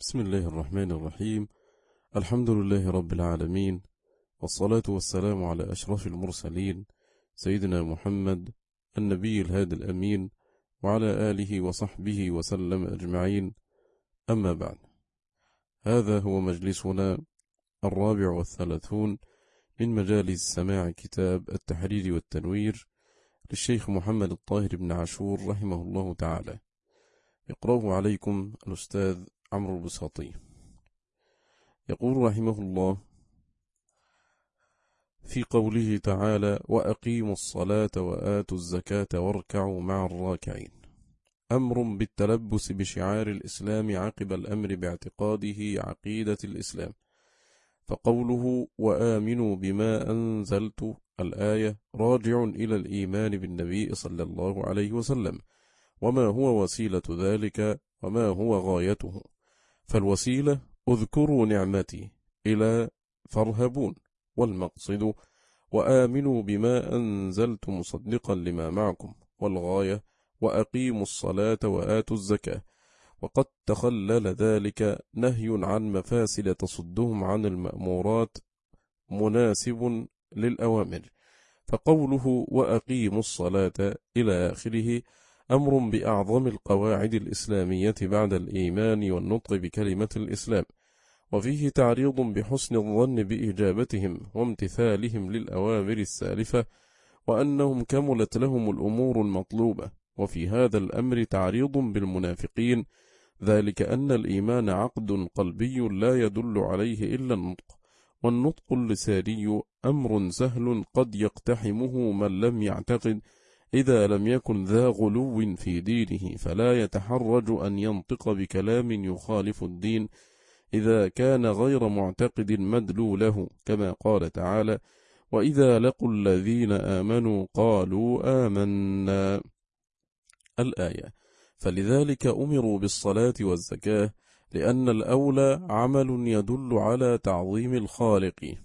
بسم الله الرحمن الرحيم. الحمد لله رب العالمين، والصلاة والسلام على أشرف المرسلين سيدنا محمد النبي الهادي الأمين، وعلى آله وصحبه وسلم أجمعين. أما بعد، هذا هو مجلسنا 34 من مجالس سماع كتاب التحرير والتنوير للشيخ محمد الطاهر بن عاشور رحمه الله تعالى. يقرأه عليكم الأستاذ عمرو البساطي. يقول رحمه الله في قوله تعالى: وأقيموا الصلاة وآتوا الزكاة واركعوا مع الراكعين، أمر بالتلبس بشعار الإسلام عقب الأمر باعتقاده عقيدة الإسلام. فقوله وآمنوا بما أنزلت الآية راجع إلى الإيمان بالنبي صلى الله عليه وسلم، وما هو وسيلة ذلك وما هو غايته. فالوسيلة اذكروا نعمتي إلى فارهبون، والمقصد وآمنوا بما أنزلت مصدقا لما معكم، والغاية وأقيموا الصلاة وآتوا الزكاة. وقد تخلل ذلك نهي عن مفاسد تصدهم عن المأمورات مناسب للأوامر. فقوله وأقيموا الصلاة إلى آخره أمر بأعظم القواعد الإسلامية بعد الإيمان والنطق بكلمة الإسلام، وفيه تعريض بحسن الظن بإجابتهم وامتثالهم للأوامر السالفة، وأنهم كملت لهم الأمور المطلوبة. وفي هذا الأمر تعريض بالمنافقين، ذلك أن الإيمان عقد قلبي لا يدل عليه إلا النطق، والنطق اللساني أمر سهل قد يقتحمه من لم يعتقد، إذا لم يكن ذا غلو في دينه، فلا يتحرج أن ينطق بكلام يخالف الدين إذا كان غير معتقد مدلوله، كما قال تعالى: وإذا لقوا الذين آمنوا قالوا آمنا، الآية. فلذلك أمروا بالصلاة والزكاة، لأن الأولى عمل يدل على تعظيم الخالق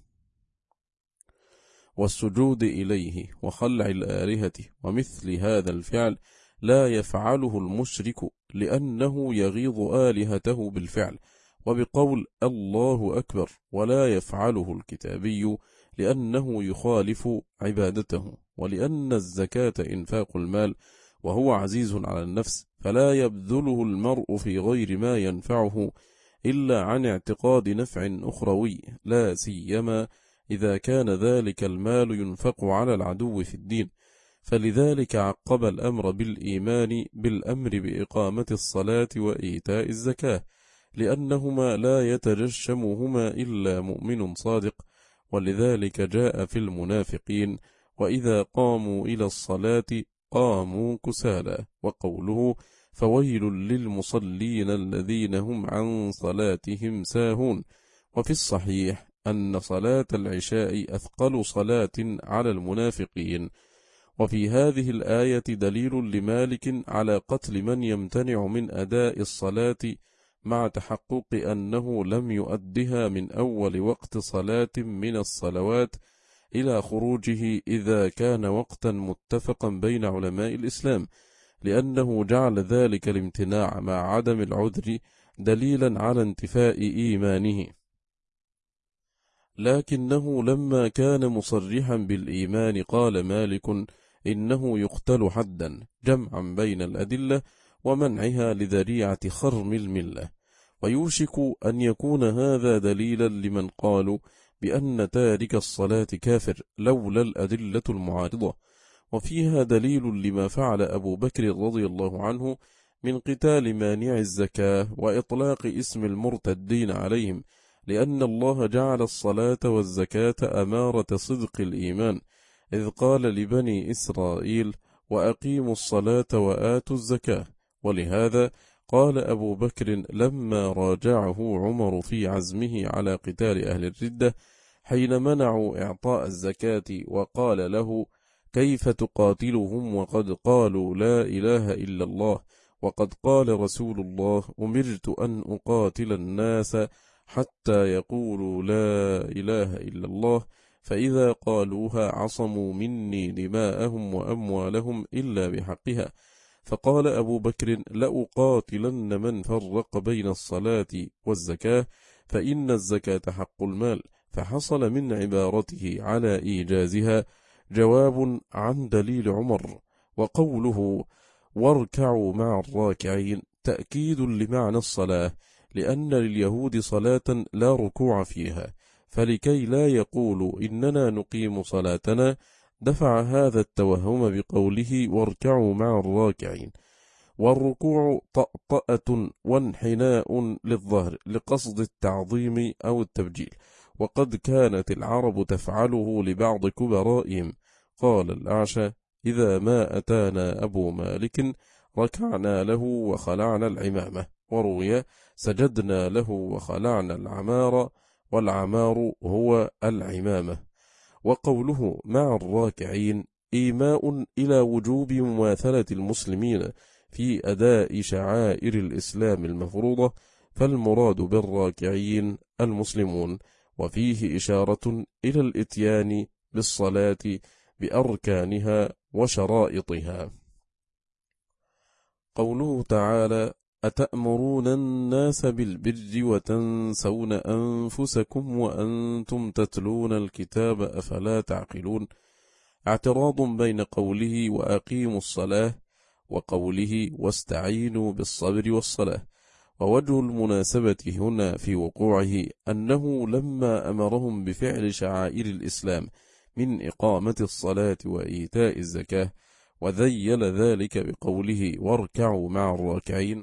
والسجود إليه وخلع الآلهة، ومثل هذا الفعل لا يفعله المشرك لأنه يغيظ آلهته بالفعل وبقول الله أكبر، ولا يفعله الكتابي لأنه يخالف عبادته. ولأن الزكاة إنفاق المال، وهو عزيز على النفس، فلا يبذله المرء في غير ما ينفعه إلا عن اعتقاد نفع أخروي، لا سيما إذا كان ذلك المال ينفق على العدو في الدين. فلذلك عقب الأمر بالإيمان بالأمر بإقامة الصلاة وإيتاء الزكاة، لأنهما لا يتجشمهما إلا مؤمن صادق. ولذلك جاء في المنافقين: وإذا قاموا إلى الصلاة قاموا كسالى. وقوله فويل للمصلين الذين هم عن صلاتهم ساهون. وفي الصحيح أن صلاة العشاء أثقل صلاة على المنافقين. وفي هذه الآية دليل لمالك على قتل من يمتنع من أداء الصلاة، مع تحقق أنه لم يؤدها من أول وقت صلاة من الصلوات إلى خروجه، إذا كان وقتا متفقا بين علماء الإسلام، لأنه جعل ذلك الامتناع مع عدم العذر دليلا على انتفاء إيمانه. لكنه لما كان مصرحا بالإيمان قال مالك إنه يقتل حدا، جمعا بين الأدلة ومنعها لذريعة خرم الملة. ويوشك أن يكون هذا دليلا لمن قالوا بأن تارك الصلاة كافر لولا الأدلة المعارضة. وفيها دليل لما فعل أبو بكر رضي الله عنه من قتال مانع الزكاة وإطلاق اسم المرتدين عليهم، لأن الله جعل الصلاة والزكاة أمارة صدق الإيمان، إذ قال لبني إسرائيل وأقيموا الصلاة وآتوا الزكاة. ولهذا قال أبو بكر لما راجعه عمر في عزمه على قتال أهل الردة حين منعوا إعطاء الزكاة، وقال له: كيف تقاتلهم وقد قالوا لا إله إلا الله، وقد قال رسول الله: أمرت أن أقاتل الناس حتى يقولوا لا إله إلا الله، فإذا قالوها عصموا مني دماءهم وأموالهم إلا بحقها. فقال أبو بكر: لأقاتلن من فرق بين الصلاة والزكاة، فإن الزكاة حق المال. فحصل من عبارته على إيجازها جواب عن دليل عمر. وقوله: واركعوا مع الراكعين، تأكيد لمعنى الصلاة، لأن لليهود صلاة لا ركوع فيها، فلكي لا يقولوا إننا نقيم صلاتنا دفع هذا التوهم بقوله: واركعوا مع الراكعين. والركوع طأطأة وانحناء للظهر لقصد التعظيم أو التبجيل، وقد كانت العرب تفعله لبعض كبرائهم. قال الأعشى: إذا ما أتانا أبو مالك ركعنا له وخلعنا العمامة. وروي: سجدنا له وخلعنا العمار، والعمار هو العمامة. وقوله مع الراكعين إيماء إلى وجوب مماثلة المسلمين في أداء شعائر الإسلام المفروضة، فالمراد بالراكعين المسلمون، وفيه إشارة إلى الإتيان بالصلاة بأركانها وشرائطها. قوله تعالى: أتأمرون الناس بالبر وتنسون أنفسكم وأنتم تتلون الكتاب أفلا تعقلون. اعتراض بين قوله وأقيموا الصلاة وقوله واستعينوا بالصبر والصلاة. ووجه المناسبة هنا في وقوعه أنه لما أمرهم بفعل شعائر الإسلام من إقامة الصلاة وإيتاء الزكاة، وذيل ذلك بقوله واركعوا مع الراكعين،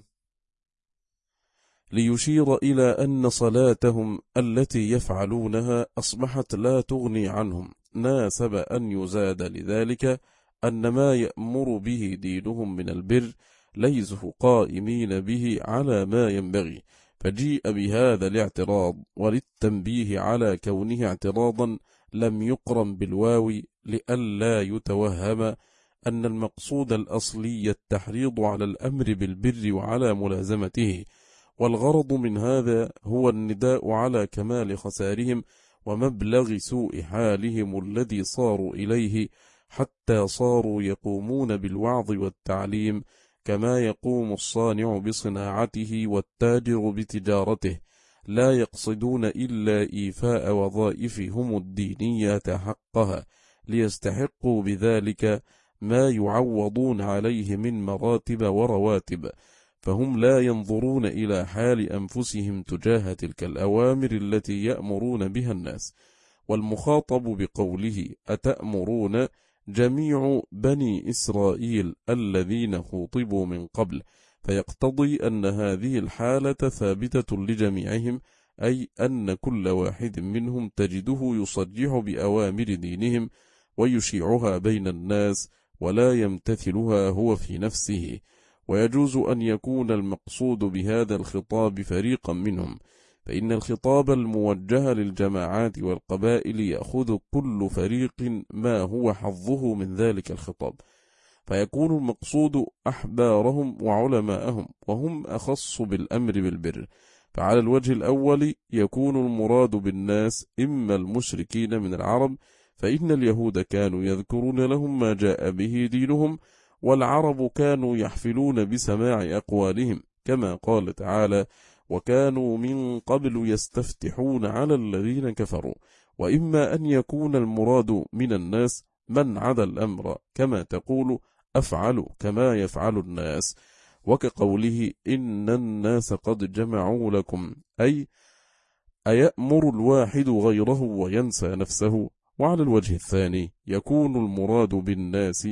ليشير إلى أن صلاتهم التي يفعلونها أصبحت لا تغني عنهم. ناسب أن يزاد لذلك أن ما يأمر به دينهم من البر ليسوا قائمين به على ما ينبغي، فجيء بهذا الاعتراض وللتنبيه على كونه اعتراضا لم يقرن بالواو، لئلا يتوهم أن المقصود الأصلي التحريض على الأمر بالبر وعلى ملازمته، والغرض من هذا هو النداء على كمال خسارهم ومبلغ سوء حالهم الذي صاروا إليه، حتى صاروا يقومون بالوعظ والتعليم كما يقوم الصانع بصناعته والتاجر بتجارته، لا يقصدون إلا إيفاء وظائفهم الدينية حقها، ليستحقوا بذلك ما يعوضون عليه من مراتب ورواتب، فهم لا ينظرون إلى حال أنفسهم تجاه تلك الأوامر التي يأمرون بها الناس. والمخاطب بقوله أتأمرون جميع بني إسرائيل الذين خوطبوا من قبل، فيقتضي أن هذه الحالة ثابتة لجميعهم، أي أن كل واحد منهم تجده يصرح بأوامر دينهم ويشيعها بين الناس ولا يمتثلها هو في نفسه. ويجوز أن يكون المقصود بهذا الخطاب فريقا منهم، فإن الخطاب الموجه للجماعات والقبائل يأخذ كل فريق ما هو حظه من ذلك الخطاب، فيكون المقصود أحبارهم وعلماءهم، وهم أخص بالأمر بالبر. فعلى الوجه الأول يكون المراد بالناس إما المشركين من العرب، فإن اليهود كانوا يذكرون لهم ما جاء به دينهم، والعرب كانوا يحفلون بسماع أقوالهم، كما قال تعالى وكانوا من قبل يستفتحون على الذين كفروا. وإما أن يكون المراد من الناس من عدا الأمر، كما تقول أفعل كما يفعل الناس، وكقوله إن الناس قد جمعوا لكم، أي أيأمر الواحد غيره وينسى نفسه. وعلى الوجه الثاني يكون المراد بالناس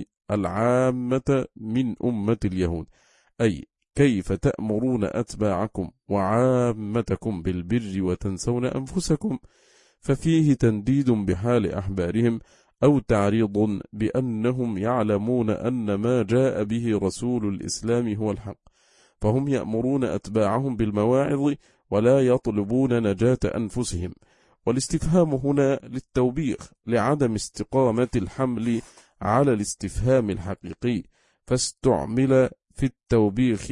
العامة من أمة اليهود، أي كيف تأمرون أتباعكم وعامتكم بالبر وتنسون أنفسكم، ففيه تنديد بحال أحبارهم أو تعريض بأنهم يعلمون أن ما جاء به رسول الإسلام هو الحق، فهم يأمرون أتباعهم بالمواعظ ولا يطلبون نجاة أنفسهم. والاستفهام هنا للتوبيخ لعدم استقامة الحمل على الاستفهام الحقيقي، فاستعمل في التوبيخ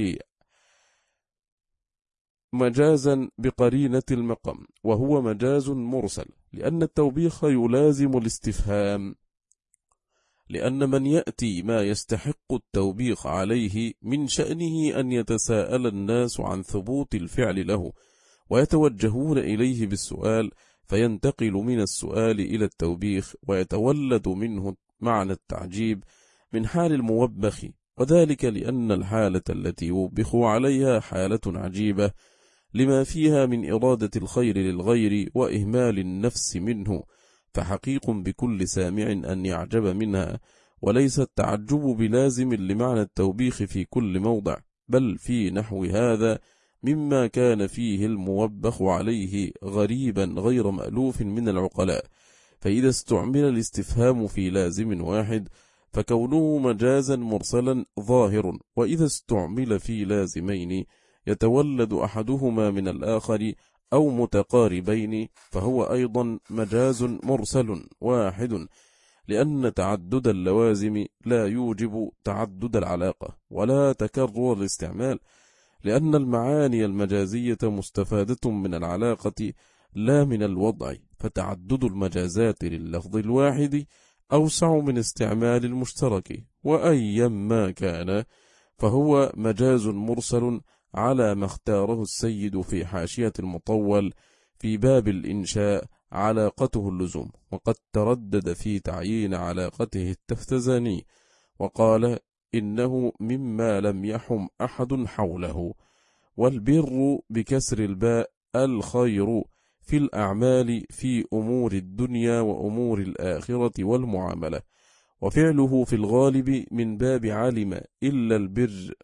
مجازا بقرينة المقام، وهو مجاز مرسل، لأن التوبيخ يلازم الاستفهام، لأن من يأتي ما يستحق التوبيخ عليه من شأنه أن يتساءل الناس عن ثبوت الفعل له، ويتوجهون إليه بالسؤال، فينتقل من السؤال إلى التوبيخ، ويتولد منه معنى التعجيب من حال الموبخ، وذلك لأن الحالة التي يوبخ عليها حالة عجيبة لما فيها من إرادة الخير للغير وإهمال النفس منه، فحقيق بكل سامع أن يعجب منها، وليس التعجب بلازم لمعنى التوبيخ في كل موضع، بل في نحو هذا مما كان فيه الموبخ عليه غريبا غير مألوف من العقلاء. فإذا استعمل الاستفهام في لازم واحد فكونه مجازا مرسلا ظاهر، وإذا استعمل في لازمين يتولد أحدهما من الآخر أو متقاربين فهو أيضا مجاز مرسل واحد، لأن تعدد اللوازم لا يوجب تعدد العلاقة ولا تكرر الاستعمال، لأن المعاني المجازية مستفادة من العلاقة لا من الوضع، فتعدد المجازات لللفظ الواحد أوسع من استعمال المشترك، وأيما كان فهو مجاز مرسل على ما اختاره السيد في حاشية المطول في باب الإنشاء علاقته اللزوم، وقد تردد في تعيين علاقته التفتزاني وقال إنه مما لم يحم أحد حوله. والبر بكسر الباء الخير في الأعمال في أمور الدنيا وأمور الآخرة والمعاملة، وفعله في الغالب من باب علم إلا البر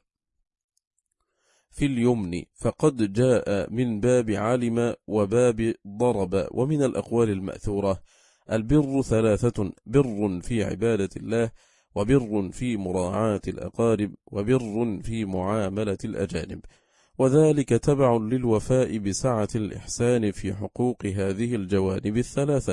في اليمن، فقد جاء من باب علم وباب ضرب. ومن الأقوال المأثورة البر ثلاثة: بر في عبادة الله، وبر في مراعاة الأقارب، وبر في معاملة الأجانب، وذلك تبع للوفاء بسعة الإحسان في حقوق هذه الجوانب الثلاثة.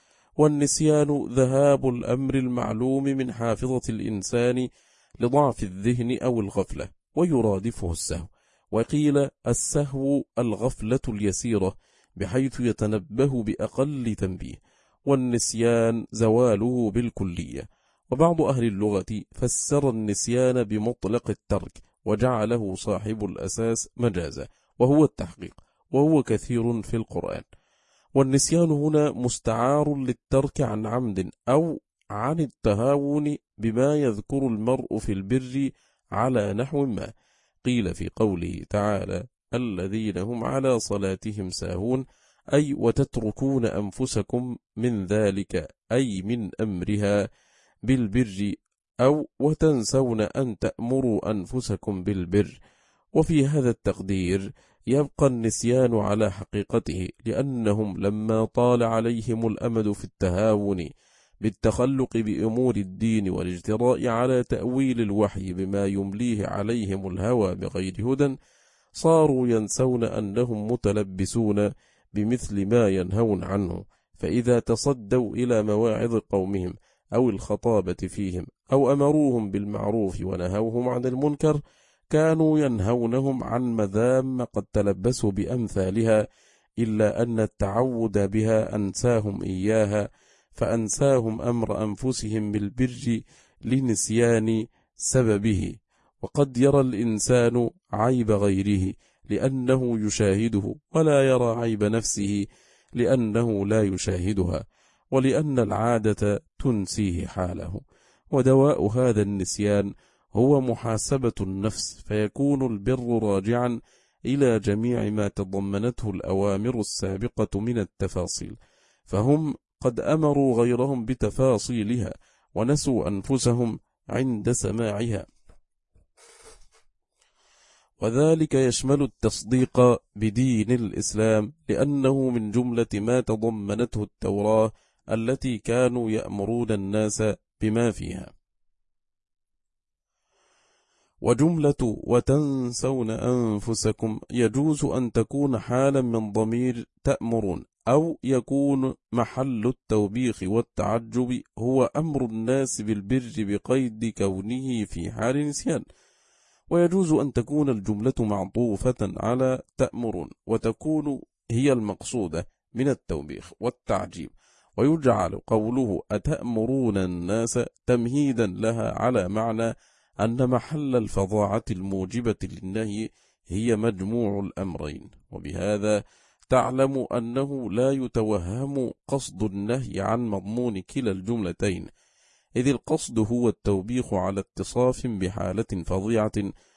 والنسيان ذهاب الأمر المعلوم من حافظة الإنسان لضعف الذهن أو الغفلة، ويرادفه السهو، وقيل السهو الغفلة اليسيرة بحيث يتنبه بأقل تنبيه، والنسيان زواله بالكلية. وبعض أهل اللغة فسر النسيان بمطلق الترك وجعله صاحب الأساس مجازا، وهو التحقيق، وهو كثير في القرآن. والنسيان هنا مستعار للترك عن عمد أو عن التهاون بما يذكر المرء في البر على نحو ما، قيل في قوله تعالى الذين هم على صلاتهم ساهون، أي وتتركون أنفسكم من ذلك، أي من أمرها بالبر، أو وتنسون أن تأمروا أنفسكم بالبر. وفي هذا التقدير يبقى النسيان على حقيقته، لأنهم لما طال عليهم الأمد في التهاون بالتخلق بأمور الدين والاجتراء على تأويل الوحي بما يمليه عليهم الهوى بغير هدى، صاروا ينسون أنهم متلبسون بمثل ما ينهون عنه. فإذا تصدوا إلى مواعظ قومهم أو الخطابة فيهم أو أمروهم بالمعروف ونهوهم عن المنكر، كانوا ينهونهم عن مذام قد تلبسوا بأمثالها، إلا أن التعود بها أنساهم إياها، فأنساهم أمر أنفسهم بالبر لنسيان سببه. وقد يرى الإنسان عيب غيره لأنه يشاهده، ولا يرى عيب نفسه لأنه لا يشاهدها، ولأن العادة تنسيه حاله. ودواء هذا النسيان هو محاسبة النفس، فيكون البر راجعا إلى جميع ما تضمنته الأوامر السابقة من التفاصيل، فهم قد أمروا غيرهم بتفاصيلها ونسوا أنفسهم عند سماعها. وذلك يشمل التصديق بدين الإسلام، لأنه من جملة ما تضمنته التوراة التي كانوا يأمرون الناس بما فيها. وجملة وتنسون أنفسكم يجوز أن تكون حالا من ضمير تأمرون، أو يكون محل التوبيخ والتعجب هو أمر الناس بالبر بقيد كونه في حال نسيان. ويجوز أن تكون الجملة معطوفة على تأمرون وتكون هي المقصودة من التوبيخ والتعجيب، ويجعل قوله أتأمرون الناس تمهيدا لها على معنى أن محل الفظاعة الموجبة للنهي هي مجموع الأمرين، وبهذا تعلم أنه لا يتوهم قصد النهي عن مضمون كلا الجملتين، إذ القصد هو التوبيخ على اتصاف بحالة فظيعة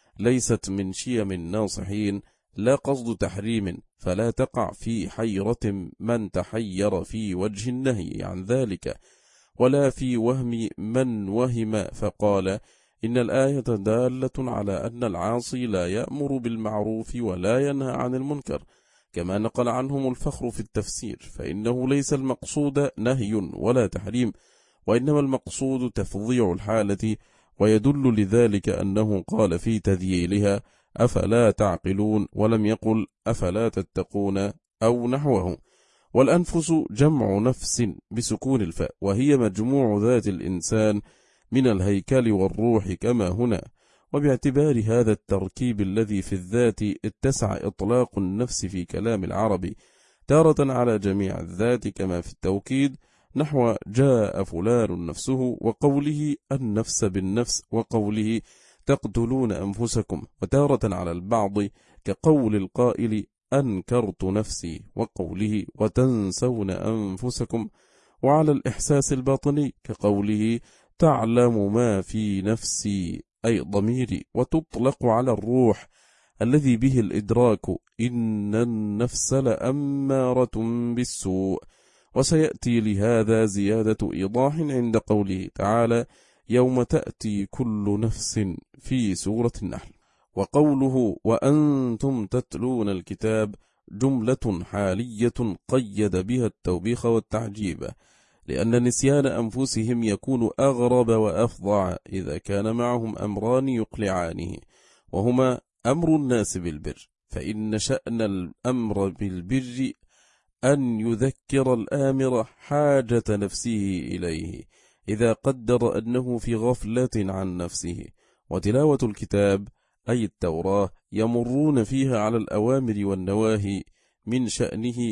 ليست من شيم الناصحين، لا قصد تحريم، فلا تقع في حيرة من تحير في وجه النهي عن ذلك، ولا في وهم من وهم فقال إن الآية دالة على أن العاصي لا يأمر بالمعروف ولا ينهى عن المنكر، كما نقل عنهم الفخر في التفسير، فإنه ليس المقصود نهي ولا تحريم، وإنما المقصود تفظيع الحالة، ويدل لذلك أنه قال في تذييلها أفلا تعقلون ولم يقل أفلا تتقون أو نحوه. والأنفس جمع نفس بسكون الفاء، وهي مجموع ذات الإنسان من الهيكل والروح كما هنا، وباعتبار هذا التركيب الذي في الذات اتسع إطلاق النفس في كلام العرب تارة على جميع الذات كما في التوكيد، نحو جاء فلان نفسه، وقوله النفس بالنفس، وقوله تقتلون أنفسكم، وتارة على البعض كقول القائل أنكرت نفسي، وقوله وتنسون أنفسكم، وعلى الإحساس الباطني كقوله تعلم ما في نفسي أي ضميري، وتطلق على الروح الذي به الإدراك إن النفس لأمارة بالسوء. وسيأتي لهذا زيادة إيضاح عند قوله تعالى يوم تأتي كل نفس في سورة النحل. وقوله وأنتم تتلون الكتاب جملة حالية قيد بها التوبيخ والتعجيب، لأن نسيان أنفسهم يكون أغرب وأفظع إذا كان معهم أمران يقلعانه، وهما أمر الناس بالبر، فإن شأن الأمر بالبر أن يذكر الآمر حاجة نفسه إليه إذا قدر أنه في غفلة عن نفسه، وتلاوة الكتاب أي التوراة يمرون فيها على الأوامر والنواهي من شأنه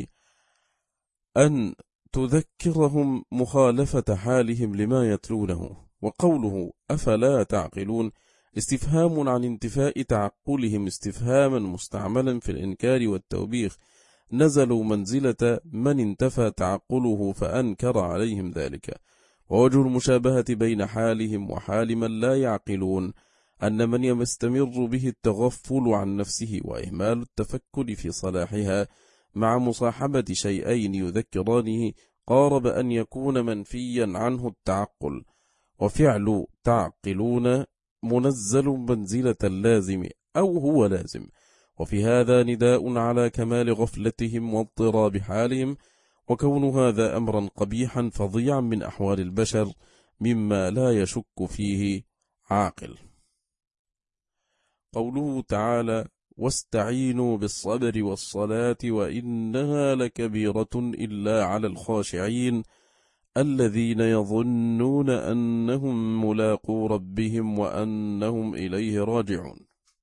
أن تذكرهم مخالفة حالهم لما يتلونه. وقوله أفلا تعقلون استفهام عن انتفاء تعقلهم، استفهاما مستعملا في الإنكار والتوبيخ، نزلوا منزلة من انتفى تعقله فأنكر عليهم ذلك. ووجه المشابهة بين حالهم وحال من لا يعقلون أن من يستمر به التغفل عن نفسه وإهمال التفكر في صلاحها مع مصاحبة شيئين يذكرانه قارب أن يكون منفيا عنه التعقل، وفعل تعقلون منزل منزلة اللازم أو هو لازم، وفي هذا نداء على كمال غفلتهم واضطراب حالهم، وكون هذا أمرا قبيحا فظيعا من أحوال البشر مما لا يشك فيه عاقل. قوله تعالى واستعينوا بالصبر والصلاة وإنها لكبيرة إلا على الخاشعين الذين يظنون أنهم ملاقو ربهم وأنهم إليه راجعون.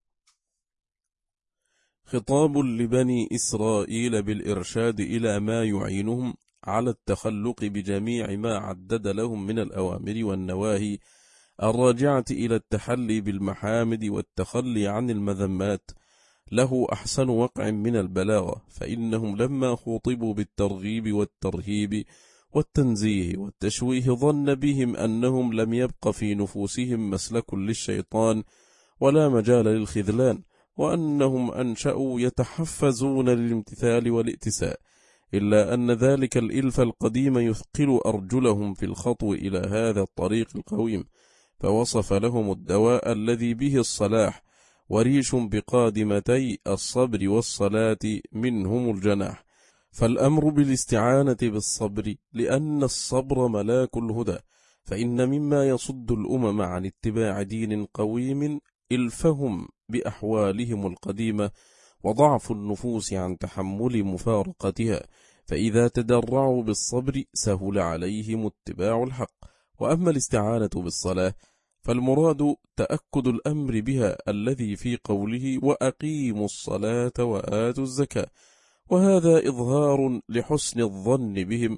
خطاب لبني إسرائيل بالإرشاد إلى ما يعينهم على التخلق بجميع ما عدد لهم من الأوامر والنواهي الراجعة إلى التحلي بالمحامد والتخلي عن المذمات، له أحسن وقع من البلاغة، فإنهم لما خوطبوا بالترغيب والترهيب والتنزيه والتشويه ظن بهم أنهم لم يبق في نفوسهم مسلك للشيطان ولا مجال للخذلان، وأنهم أنشأوا يتحفزون للامتثال والائتساء، إلا أن ذلك الإلف القديم يثقل أرجلهم في الخطو إلى هذا الطريق القويم، فوصف لهم الدواء الذي به الصلاح، وريش بقادمتي الصبر والصلاة منهم الجناح، فالأمر بالاستعانة بالصبر لأن الصبر ملاك الهدى، فإن مما يصد الأمم عن اتباع دين قويم إلفهم بأحوالهم القديمة وضعف النفوس عن تحمل مفارقتها، فإذا تدرعوا بالصبر سهل عليهم اتباع الحق. وأما الاستعانة بالصلاة فالمراد تأكد الأمر بها الذي في قوله وأقيموا الصلاة وآتوا الزكاة، وهذا إظهار لحسن الظن بهم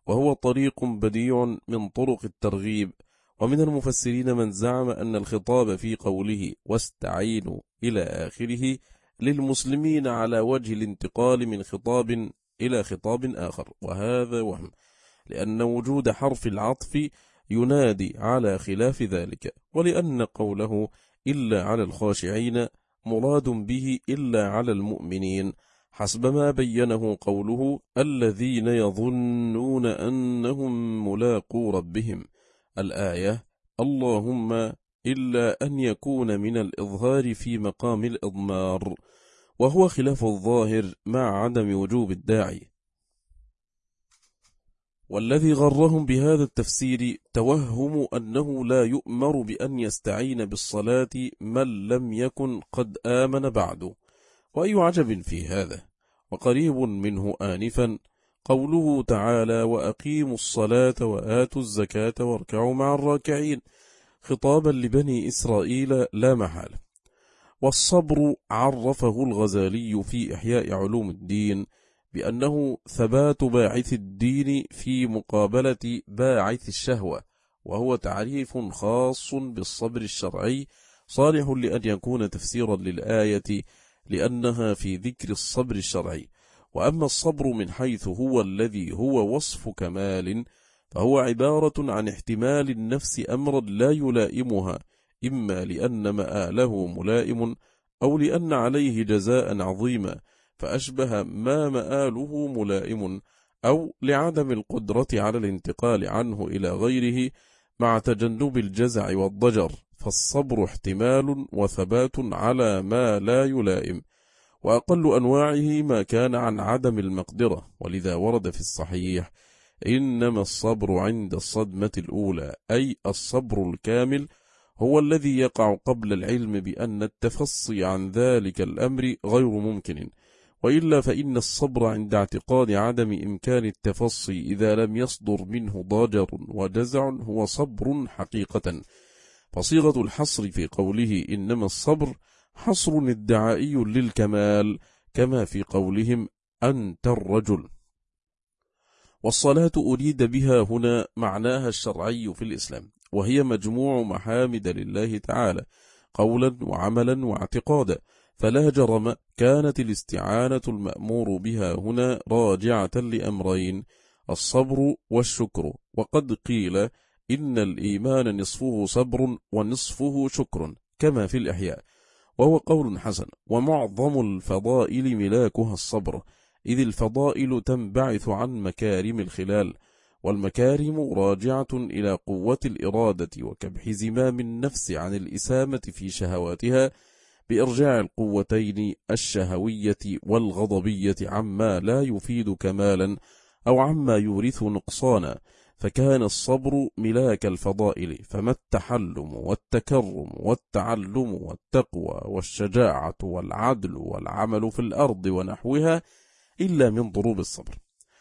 وهو طريق بديع من طرق الترغيب. ومن المفسرين من زعم أن الخطاب في قوله واستعينوا إلى آخره للمسلمين على وجه الانتقال من خطاب إلى خطاب آخر، وهذا وهم، لأن وجود حرف العطف ينادي على خلاف ذلك، ولأن قوله إلا على الخاشعين مراد به إلا على المؤمنين، حسب ما بينه قوله الذين يظنون أنهم ملاقو ربهم الآية، اللهم إلا أن يكون من الإظهار في مقام الإضمار، وهو خلاف الظاهر مع عدم وجوب الداعي. والذي غرهم بهذا التفسير توهم أنه لا يؤمر بأن يستعين بالصلاة من لم يكن قد آمن بعد، وأي عجب في هذا. وقريب منه آنفا قوله تعالى وأقيموا الصلاة وآتوا الزكاة واركعوا مع الراكعين، خطابا لبني إسرائيل لا محالة. والصبر عرفه الغزالي في إحياء علوم الدين بأنه ثبات باعث الدين في مقابلة باعث الشهوة، وهو تعريف خاص بالصبر الشرعي صالح لأن يكون تفسيرا للآية لأنها في ذكر الصبر الشرعي. وأما الصبر من حيث هو الذي هو وصف كمال، فهو عبارة عن احتمال النفس أمرا لا يلائمها، إما لأن مآله ملائم أو لأن عليه جزاء عظيما فأشبه ما مآله ملائم، أو لعدم القدرة على الانتقال عنه إلى غيره مع تجنب الجزع والضجر، فالصبر احتمال وثبات على ما لا يلائم. وأقل أنواعه ما كان عن عدم المقدرة، ولذا ورد في الصحيح إنما الصبر عند الصدمة الأولى، أي الصبر الكامل هو الذي يقع قبل العلم بأن التفصي عن ذلك الأمر غير ممكن، وإلا فإن الصبر عند اعتقاد عدم إمكان التفصي إذا لم يصدر منه ضجر وجزع هو صبر حقيقة. فصيغة الحصر في قوله إنما الصبر حصر ادعائي للكمال، كما في قولهم أنت الرجل. والصلاة أريد بها هنا معناها الشرعي في الإسلام، وهي مجموع محامد لله تعالى قولا وعملا واعتقادا، فلا جرم كانت الاستعانة المأمور بها هنا راجعة لأمرين، الصبر والشكر. وقد قيل إن الإيمان نصفه صبر ونصفه شكر كما في الإحياء، وهو قول حسن. ومعظم الفضائل ملاكها الصبر، إذ الفضائل تنبعث عن مكارم الخلال، والمكارم راجعة إلى قوة الإرادة وكبح زمام النفس عن الإسامة في شهواتها بإرجاع القوتين الشهوية والغضبية عما لا يفيد كمالا أو عما يورث نقصانا، فكان الصبر ملاك الفضائل. فما التحلم والتكرم والتعلم والتقوى والشجاعة والعدل والعمل في الأرض ونحوها إلا من ضروب الصبر.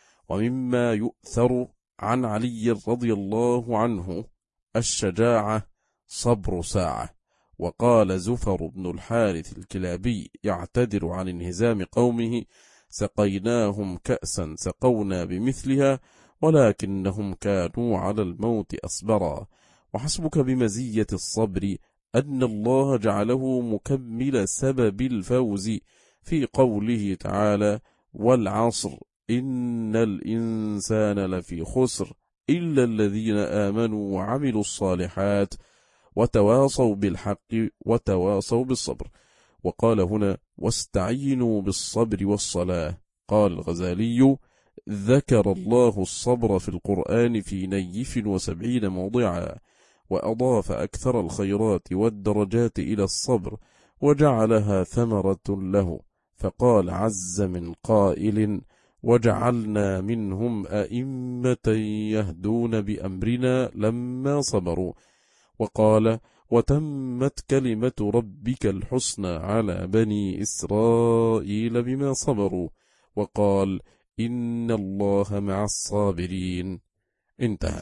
ومما يؤثر عن علي رضي الله عنه الشجاعة صبر ساعة. وقال زفر بن الحارث الكلابي يعتذر عن انهزام قومه سقيناهم كأسا سقونا بمثلها ولكنهم كانوا على الموت أصبرا. وحسبك بمزية الصبر أن الله جعله مكمل سبب الفوز في قوله تعالى والعصر إن الإنسان لفي خسر إلا الذين آمنوا وعملوا الصالحات وتواصوا بالحق وتواصوا بالصبر. وقال هنا واستعينوا بالصبر والصلاة. قال الغزالي ذكر الله الصبر في القرآن في نيف 70 موضعا، وأضاف أكثر الخيرات والدرجات إلى الصبر وجعلها ثمرة له، فقال عز من قائل وجعلنا منهم أئمة يهدون بأمرنا لما صبروا. وقال وتمت كلمة ربك الحسنى على بني إسرائيل بما صبروا. وقال إن الله مع الصابرين. انتهى.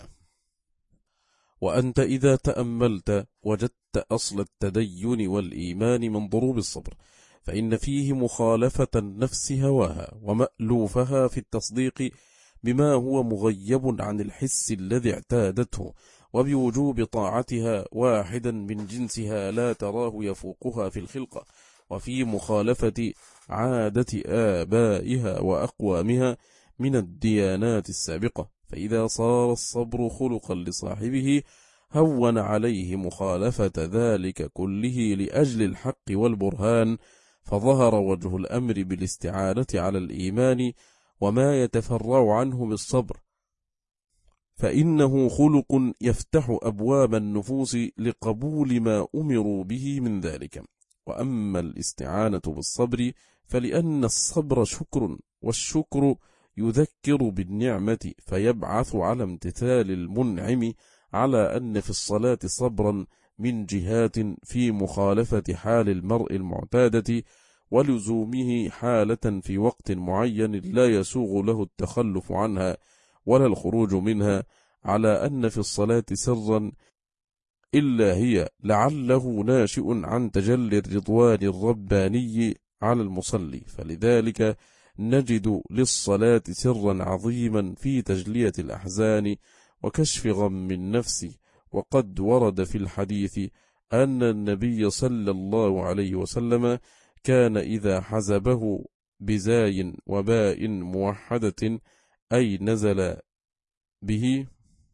وأنت إذا تأملت وجدت أصل التدين والإيمان من ضروب الصبر، فإن فيه مخالفة النفس هواها ومألوفها في التصديق بما هو مغيب عن الحس الذي اعتادته، وبوجوب طاعتها واحدا من جنسها لا تراه يفوقها في الخلقة، وفي مخالفة عادة آبائها وأقوامها من الديانات السابقة. فإذا صار الصبر خلقا لصاحبه هون عليه مخالفة ذلك كله لأجل الحق والبرهان، فظهر وجه الأمر بالاستعانة على الإيمان وما يتفرع عنه بالصبر، فإنه خلق يفتح أبواب النفوس لقبول ما أمروا به من ذلك. وأما الاستعانة بالصبر فلأن الصبر شكر، والشكر يذكر بالنعمة فيبعث على امتثال المنعم، على أن في الصلاة صبرا من جهات في مخالفة حال المرء المعتادة ولزومه حالة في وقت معين لا يسوغ له التخلف عنها ولا الخروج منها، على أن في الصلاة سرا إلا هي لعله ناشئ عن تجلي الرضوان الرباني على المصلي. فلذلك نجد للصلاة سرا عظيما في تجلية الأحزان وكشف غم النفس. وقد ورد في الحديث أن النبي صلى الله عليه وسلم كان إذا حزبه بزاي وباء موحدة أي نزل به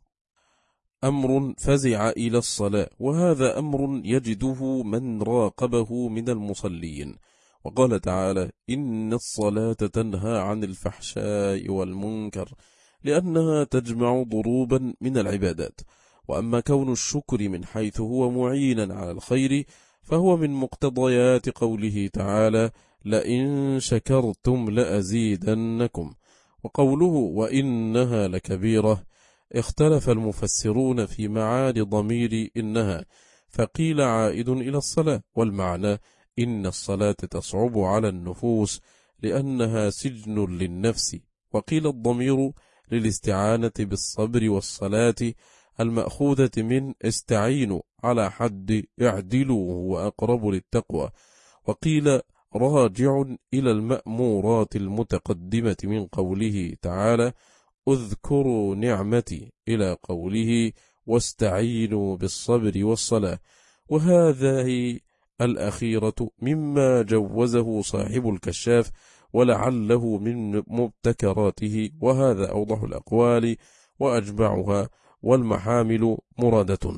أمر فزع إلى الصلاة، وهذا أمر يجده من راقبه من المصلين. وقال تعالى: إن الصلاة تنهى عن الفحشاء والمنكر، لأنها تجمع ضروبا من العبادات. وأما كون الشكر من حيث هو معينا على الخير فهو من مقتضيات قوله تعالى: لئن شكرتم لأزيدنكم. وقوله وإنها لكبيرة اختلف المفسرون في معاني ضمير إنها، فقيل عائد إلى الصلاة، والمعنى إن الصلاة تصعب على النفوس لأنها سجن للنفس، وقيل الضمير للاستعانة بالصبر والصلاة المأخوذة من استعينوا على حد اعدلوا وأقرب للتقوى، وقيل راجع إلى المأمورات المتقدمة من قوله تعالى: اذكروا نعمتي، إلى قوله واستعينوا بالصبر والصلاة. وهذه الأخيرة مما جوزه صاحب الكشاف ولعله من مبتكراته، وهذا أوضح الأقوال وأجمعها، والمحامل مرادة.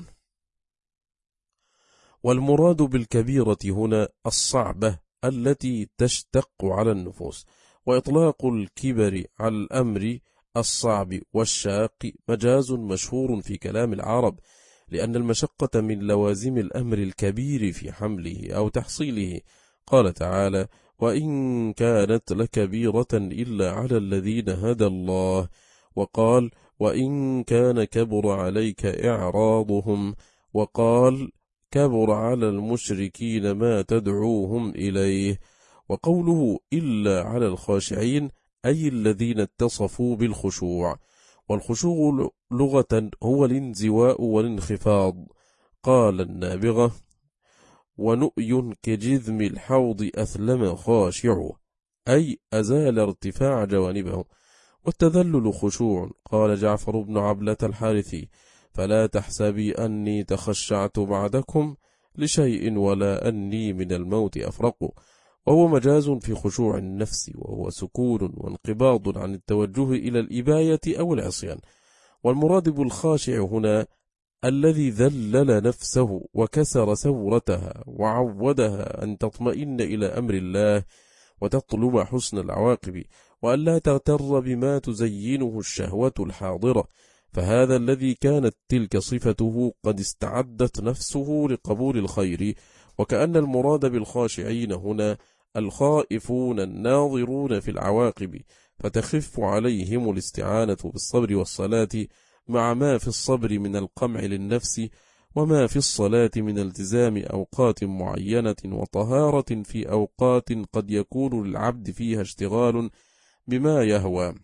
والمراد بالكبيرة هنا الصعبة التي تشتق على النفوس، وإطلاق الكبر على الأمر الصعب والشاق مجاز مشهور في كلام العرب، لأن المشقة من لوازم الأمر الكبير في حمله أو تحصيله. قال تعالى: وإن كانت لكبيرة إلا على الذين هدى الله. وقال: وإن كان كبر عليك إعراضهم. وقال: كبر على المشركين ما تدعوهم إليه. وقوله إلا على الخاشعين أي الذين اتصفوا بالخشوع. والخشوع لغة هو الانزواء والانخفاض. قال النابغة: ونؤي كجذم الحوض أثلم خاشع، أي أزال ارتفاع جوانبه. والتذلل خشوع. قال جعفر بن عبلة الحارثي: فلا تحسبي أني تخشعت بعدكم لشيء ولا أني من الموت أفرق. وهو مجاز في خشوع النفس، وهو سكون وانقباض عن التوجه إلى الإباية أو العصيان. والمراد بالخاشع هنا الذي ذلل نفسه وكسر ثورتها وعودها أن تطمئن إلى أمر الله وتطلب حسن العواقب، وأن لا تغتر بما تزينه الشهوة الحاضرة، فهذا الذي كانت تلك صفته قد استعدت نفسه لقبول الخير. وكأن المراد بالخاشعين هنا الخائفون الناظرون في العواقب، فتخف عليهم الاستعانة بالصبر والصلاة، مع ما في الصبر من القمع للنفس، وما في الصلاة من التزام أوقات معينة وطهارة في أوقات قد يكون للعبد فيها اشتغال بما يهوى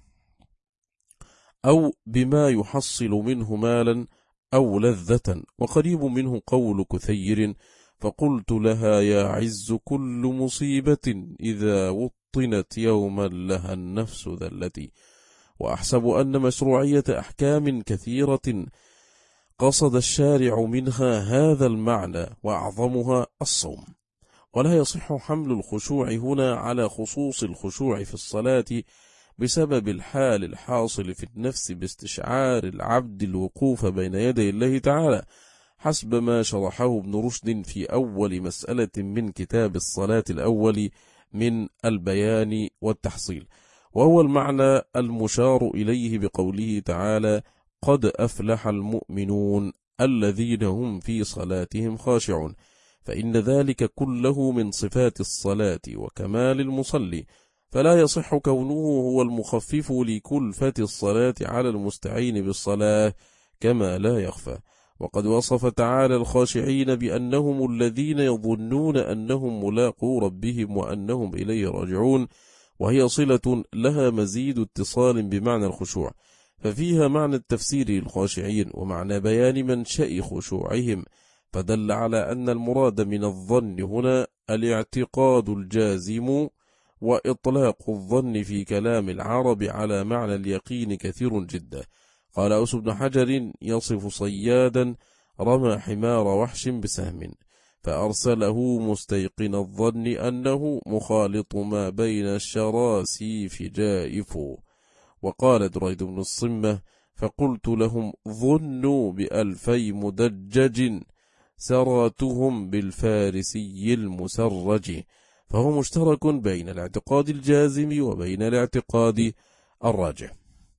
أو بما يحصل منه مالا أو لذة. وقريب منه قول كثير: فقلت لها يا عز كل مصيبة إذا وطنت يوما لها النفس ذلتي. وأحسب أن مشروعية أحكام كثيرة قصد الشارع منها هذا المعنى وأعظمها الصوم، ولا يصح حمل الخشوع هنا على خصوص الخشوع في الصلاة بسبب الحال الحاصل في النفس باستشعار العبد الوقوف بين يدي الله تعالى، حسب ما شرحه ابن رشد في أول مسألة من كتاب الصلاة الأول من البيان والتحصيل، وهو المعنى المشار إليه بقوله تعالى: قد أفلح المؤمنون الذين هم في صلاتهم خاشعون، فإن ذلك كله من صفات الصلاة وكمال المصلي، فلا يصح كونه هو المخفف لكلفة الصلاة على المستعين بالصلاة كما لا يخفى. وقد وصف تعالى الخاشعين بأنهم الذين يظنون أنهم ملاقو ربهم وأنهم إليه راجعون، وهي صلة لها مزيد اتصال بمعنى الخشوع، ففيها معنى التفسير للخاشعين ومعنى بيان منشأ خشوعهم، فدل على أن المراد من الظن هنا الاعتقاد الجازم، وإطلاق الظن في كلام العرب على معنى اليقين كثير جدا. قال أوس بن حجر يصف صيادا رمى حمار وحش بسهم فأرسله مستيقن الظن أنه مخالط ما بين الشراسيف جائف. وقال دريد بن الصمة: فقلت لهم ظنوا بألفي مدجج سراتهم بالفارسي المسرج، فهو مشترك بين الاعتقاد الجازم وبين الاعتقاد الراجح.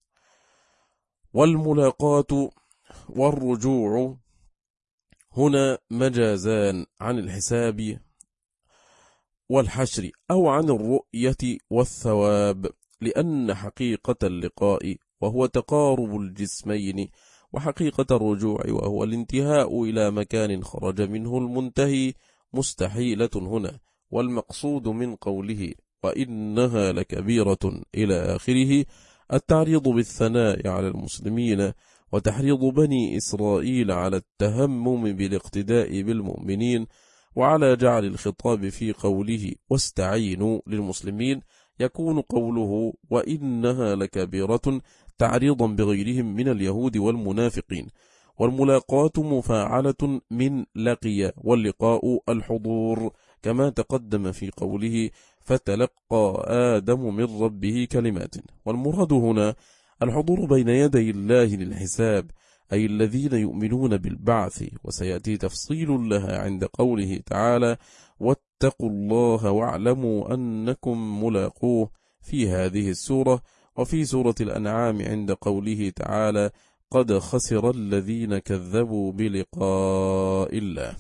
والملاقاة والرجوع هنا مجازان عن الحساب والحشر أو عن الرؤية والثواب، لأن حقيقة اللقاء وهو تقارب الجسمين، وحقيقة الرجوع وهو الانتهاء إلى مكان خرج منه المنتهي مستحيلة هنا. والمقصود من قوله وإنها لكبيرة إلى آخره التعريض بالثناء على المسلمين، وتحريض بني إسرائيل على التهمم بالاقتداء بالمؤمنين، وعلى جعل الخطاب في قوله واستعينوا للمسلمين يكون قوله وإنها لكبيرة تعريضا بغيرهم من اليهود والمنافقين. والملاقاة مفاعلة من لقي، واللقاء الحضور، كما تقدم في قوله فتلقى آدم من ربه كلمات. والمراد هنا الحضور بين يدي الله للحساب، أي الذين يؤمنون بالبعث، وسيأتي تفصيل لها عند قوله تعالى واتقوا الله واعلموا أنكم ملاقوه في هذه السورة، وفي سورة الأنعام عند قوله تعالى قد خسر الذين كذبوا بلقاء الله.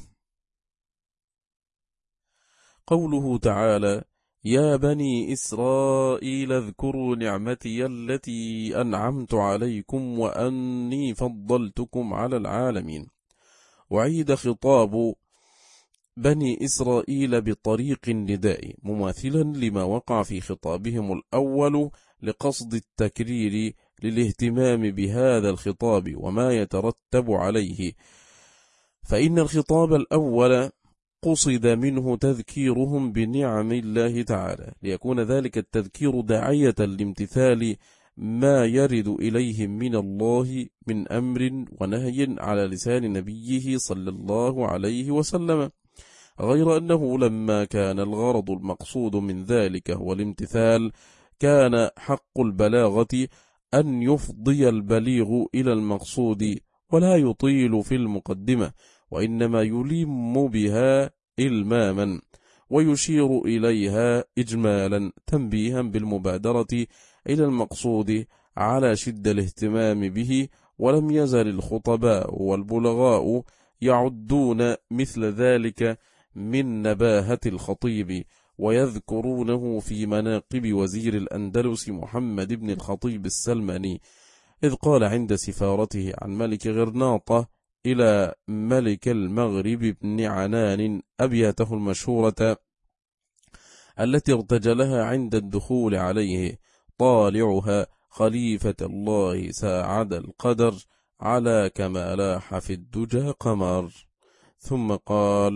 قوله تعالى يا بني إسرائيل اذكروا نعمتي التي أنعمت عليكم وأني فضلتكم على العالمين، وعيد خطاب بني إسرائيل بطريق النداء مماثلا لما وقع في خطابهم الأول لقصد التكرير للاهتمام بهذا الخطاب وما يترتب عليه، فإن الخطاب الأول قصد منه تذكيرهم بنعم الله تعالى، ليكون ذلك التذكير داعية لامتثال ما يرد إليهم من الله من أمر ونهي على لسان نبيه صلى الله عليه وسلم، غير أنه لما كان الغرض المقصود من ذلك هو الامتثال، كان حق البلاغة أن يفضي البليغ إلى المقصود ولا يطيل في المقدمة، وإنما يلم بها إلماما ويشير إليها إجمالا تنبيها بالمبادرة إلى المقصود على شد الاهتمام به. ولم يزل الخطباء والبلغاء يعدون مثل ذلك من نباهة الخطيب، ويذكرونه في مناقب وزير الأندلس محمد بن الخطيب السلماني، إذ قال عند سفارته عن ملك غرناطة إلى ملك المغرب بن عنان أبياته المشهورة التي ارتجلها عند الدخول عليه، طالعها خليفة الله ساعد القدر على كما لاح في الدجى قمر. ثم قال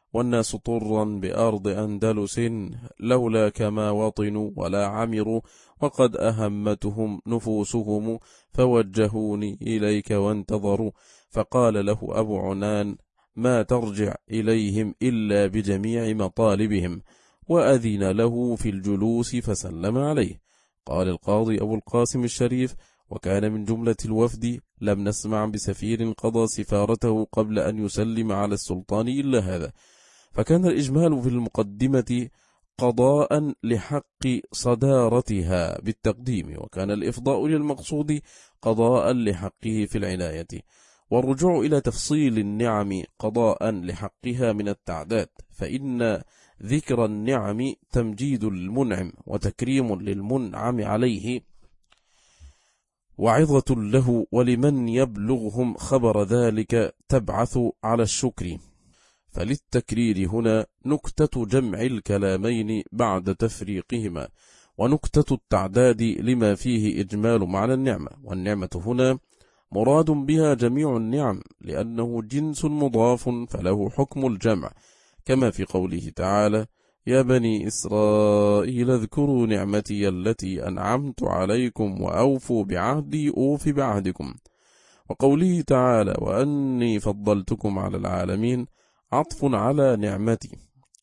والناس طرا بأرض أندلس، لولاك ما وطنوا ولا عمروا، وقد أهمتهم نفوسهم، فوجهوني إليك وانتظروا. فقال له أبو عنان: ما ترجع إليهم إلا بجميع مطالبهم، وأذن له في الجلوس فسلم عليه. قال القاضي أبو القاسم الشريف: وكان من جملة الوفد لم نسمع بسفير قضى سفارته قبل أن يسلم على السلطان إلا هذا. فكان الإجمال في المقدمة قضاء لحق صدارتها بالتقديم، وكان الإفضاء للمقصود قضاء لحقه في العناية، والرجوع إلى تفصيل النعم قضاء لحقها من التعداد، فإن ذكر النعم تمجيد للمنعم وتكريم للمنعم عليه وعظة له، ولمن يبلغهم خبر ذلك تبعث على الشكر. فللتكرير هنا نكتة جمع الكلامين بعد تفريقهما، ونكتة التعداد لما فيه إجمال معنى النعمة. والنعمة هنا مراد بها جميع النعم، لأنه جنس مضاف فله حكم الجمع، كما في قوله تعالى: يا بني إسرائيل اذكروا نعمتي التي أنعمت عليكم وأوفوا بعهدي أوف بعهدكم. وقوله تعالى: وأني فضلتكم على العالمين، عطف على نعمتي،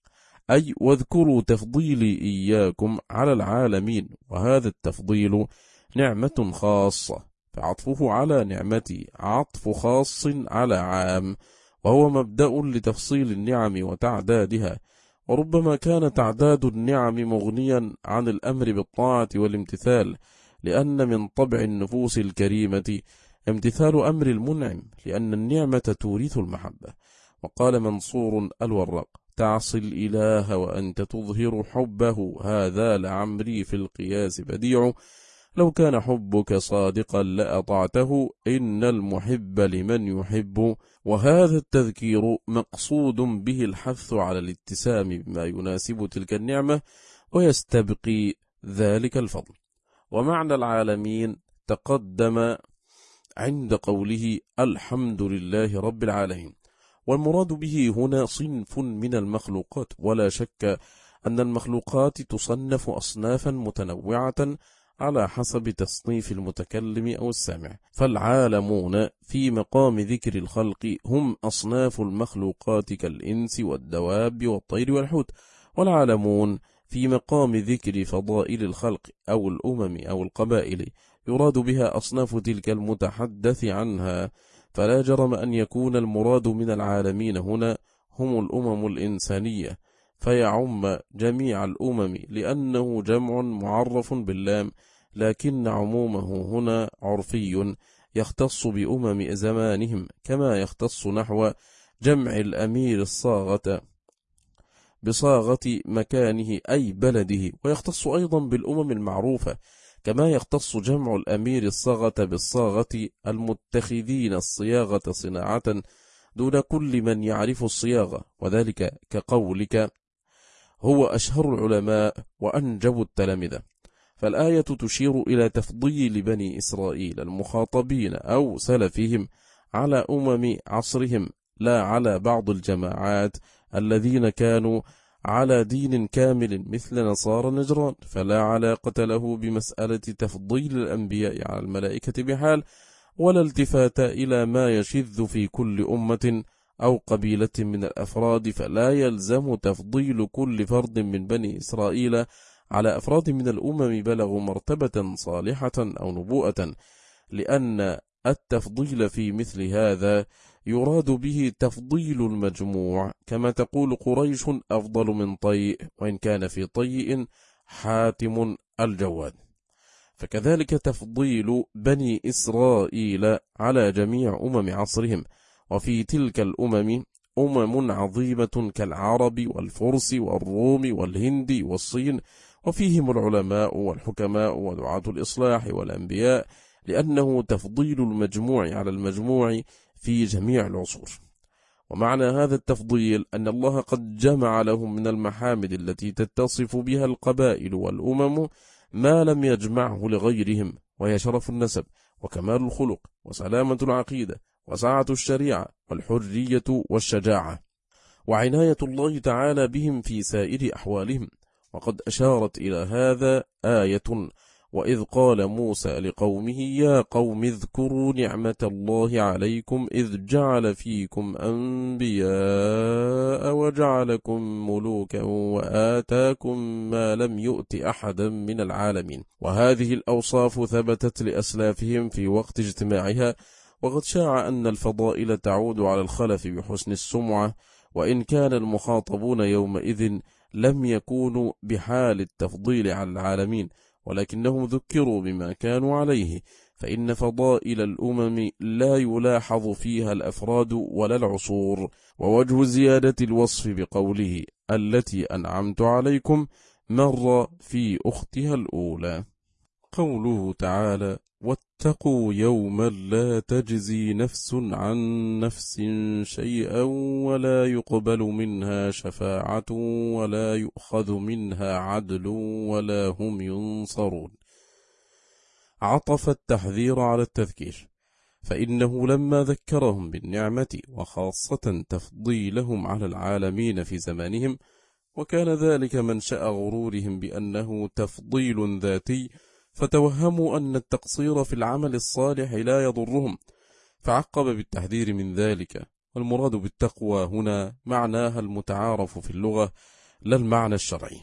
أي واذكروا تفضيلي إياكم على العالمين، وهذا التفضيل نعمة خاصة، فعطفه على نعمتي عطف خاص على عام، وهو مبدأ لتفصيل النعم وتعدادها. وربما كان تعداد النعم مغنيا عن الأمر بالطاعة والامتثال، لأن من طبع النفوس الكريمة امتثال أمر المنعم، لأن النعمة تورث المحبة. وقال منصور الوراق: تعصي الإله وأنت تظهر حبه، هذا لعمري في القياس بديع، لو كان حبك صادقا لأطعته، إن المحب لمن يحب. وهذا التذكير مقصود به الحث على الاتسام بما يناسب تلك النعمة ويستبقي ذلك الفضل. ومعنى العالمين تقدم عند قوله الحمد لله رب العالمين، والمراد به هنا صنف من المخلوقات، ولا شك أن المخلوقات تصنف أصنافا متنوعة على حسب تصنيف المتكلم أو السامع. فالعالمون في مقام ذكر الخلق هم أصناف المخلوقات كالإنس والدواب والطير والحوت، والعالمون في مقام ذكر فضائل الخلق أو الأمم أو القبائل يراد بها أصناف تلك المتحدث عنها. فلا جرم أن يكون المراد من العالمين هنا هم الأمم الإنسانية، فيعم جميع الأمم لأنه جمع معرف باللام، لكن عمومه هنا عرفي يختص بأمم زمانهم، كما يختص نحو جمع الأمير الصاغة بصاغة مكانه أي بلده، ويختص أيضا بالأمم المعروفة، كما يختص جمع الأمير الصاغة بالصاغة المتخذين الصياغة صناعة دون كل من يعرف الصياغة، وذلك كقولك هو أشهر العلماء وأنجب التلامذة. فالآية تشير إلى تفضيل بني إسرائيل المخاطبين أو سلفهم على أمم عصرهم، لا على بعض الجماعات الذين كانوا على دين كامل مثل نصارى نجران، فلا علاقة له بمسألة تفضيل الأنبياء على الملائكة بحال، ولا التفات إلى ما يشذ في كل أمة أو قبيلة من الأفراد، فلا يلزم تفضيل كل فرد من بني إسرائيل على أفراد من الأمم بلغوا مرتبة صالحة أو نبوءة، لأن التفضيل في مثل هذا يراد به تفضيل المجموع، كما تقول قريش أفضل من طيء، وإن كان في طيء حاتم الجواد. فكذلك تفضيل بني إسرائيل على جميع أمم عصرهم، وفي تلك الأمم أمم عظيمة كالعرب والفرس والروم والهند والصين، وفيهم العلماء والحكماء ودعاة الإصلاح والأنبياء، لأنه تفضيل المجموع على المجموع في جميع العصور. ومعنى هذا التفضيل أن الله قد جمع لهم من المحامد التي تتصف بها القبائل والأمم ما لم يجمعه لغيرهم، وهي شرف النسب وكمال الخلق وسلامة العقيدة وسعة الشريعة والحرية والشجاعة. وعناية الله تعالى بهم في سائر أحوالهم. وقد أشارت إلى هذا آية: وإذ قال موسى لقومه يا قوم اذكروا نعمة الله عليكم إذ جعل فيكم أنبياء وجعلكم ملوكا وآتاكم ما لم يؤت أحدا من العالمين. وهذه الأوصاف ثبتت لأسلافهم في وقت اجتماعها، وقد شاع أن الفضائل تعود على الخلف بحسن السمعة، وإن كان المخاطبون يومئذ لم يكونوا بحال التفضيل على العالمين، ولكنهم ذكروا بما كانوا عليه، فإن فضائل الأمم لا يلاحظ فيها الأفراد ولا العصور. ووجه زيادة الوصف بقوله التي أنعمت عليكم مر في أختها الأولى. قوله تعالى واتقوا يوما لا تجزي نفس عن نفس شيئا ولا يقبل منها شفاعة ولا يؤخذ منها عدل ولا هم ينصرون. عطف التحذير على التذكير، فإنه لما ذكرهم بالنعمة وخاصة تفضيلهم على العالمين في زمانهم، وكان ذلك منشأ غرورهم بأنه تفضيل ذاتي، فتوهموا أن التقصير في العمل الصالح لا يضرهم، فعقب بالتحذير من ذلك. والمراد بالتقوى هنا معناها المتعارف في اللغة لا المعنى الشرعي،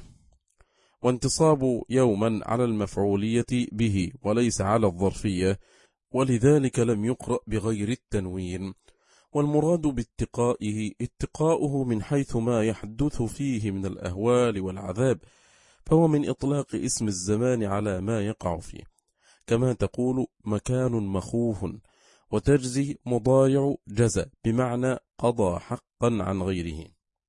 وانتصاب يوما على المفعولية به وليس على الظرفية، ولذلك لم يقرأ بغير التنوين. والمراد باتقائه اتقاؤه من حيث ما يحدث فيه من الأهوال والعذاب، فهو من إطلاق اسم الزمان على ما يقع فيه، كما تقول مكان مخوف، وتجزي مضارع جزى بمعنى قضى حقا عن غيره،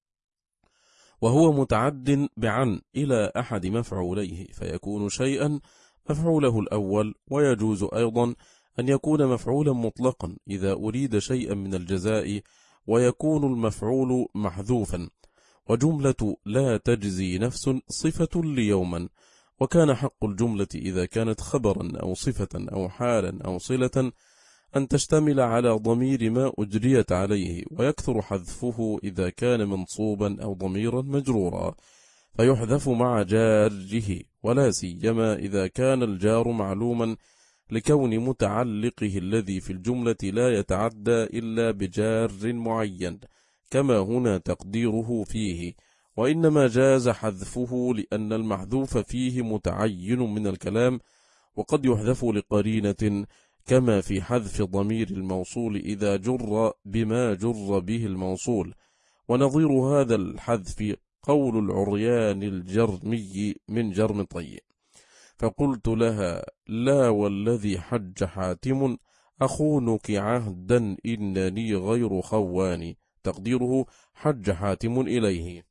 وهو متعد بعن إلى أحد مفعوليه، فيكون شيئا مفعوله الأول، ويجوز أيضا أن يكون مفعولا مطلقا إذا أريد شيئا من الجزاء، ويكون المفعول محذوفا. وجملة لا تجزي نفس صفة ليوما، وكان حق الجملة إذا كانت خبرا أو صفة أو حالا أو صلة أن تشتمل على ضمير ما أجريت عليه، ويكثر حذفه إذا كان منصوبا أو ضميرا مجرورا، فيحذف مع جاره، ولا سيما إذا كان الجار معلوما لكون متعلقه الذي في الجملة لا يتعدى إلا بجار معين، كما هنا تقديره فيه، وإنما جاز حذفه لأن المحذوف فيه متعين من الكلام، وقد يحذف لقرينة، كما في حذف ضمير الموصول إذا جر بما جر به الموصول. ونظير هذا الحذف قول العريان الجرمي من جرم طي: فقلت لها لا والذي حج حاتم أخونك عهدا إنني غير خواني، تقديره حج حاتم إليه.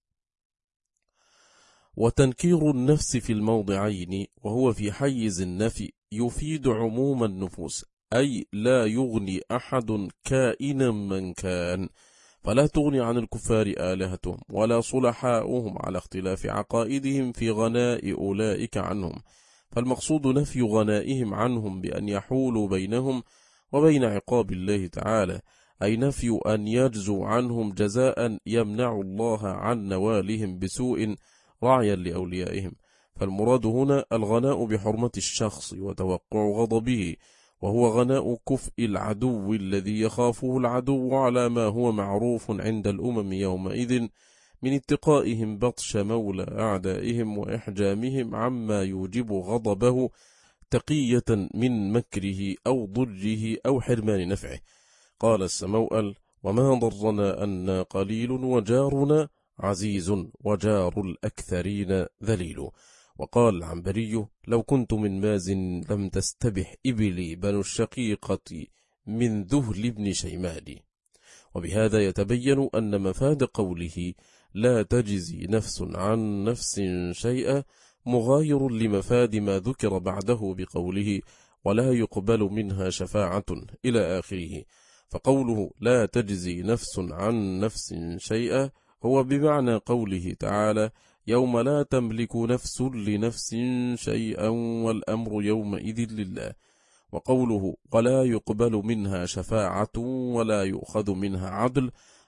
وتنكير النفس في الموضعين وهو في حيز النفي يفيد عموم النفوس، أي لا يغني أحد كائنا من كان، فلا تغني عن الكفار آلهتهم ولا صلحاؤهم على اختلاف عقائدهم في غناء أولئك عنهم، فالمقصود نفي غنائهم عنهم بأن يحولوا بينهم وبين عقاب الله تعالى، أي نفي أن يجزوا عنهم جزاء يمنع الله عن نوالهم بسوء رعيا لأوليائهم. فالمراد هنا الغناء بحرمة الشخص وتوقع غضبه، وهو غناء كفء العدو الذي يخافه العدو على ما هو معروف عند الأمم يومئذ من اتقائهم بطش مولى أعدائهم وإحجامهم عما يوجب غضبه، تقية من مكره أو ضره أو حرمان نفعه. قال السموأل: وما ضرنا أن قليل وجارنا عزيز وجار الأكثرين ذليل. وقال العنبري: لو كنت من ماز لم تستبح إبلي بنو الشقيقة من ذهل ابن شيماد. وبهذا يتبين أن مفاد قوله لا تجزي نفس عن نفس شيئا مغاير لمفاد ما ذكر بعده بقوله ولا يقبل منها شفاعة إلى آخره. فقوله لا تجزي نفس عن نفس شيئا هو بمعنى قوله تعالى يوم لا تملك نفس لنفس شيئا والأمر يومئذ لله. وقوله ولا يقبل منها شفاعة ولا يؤخذ منها عدل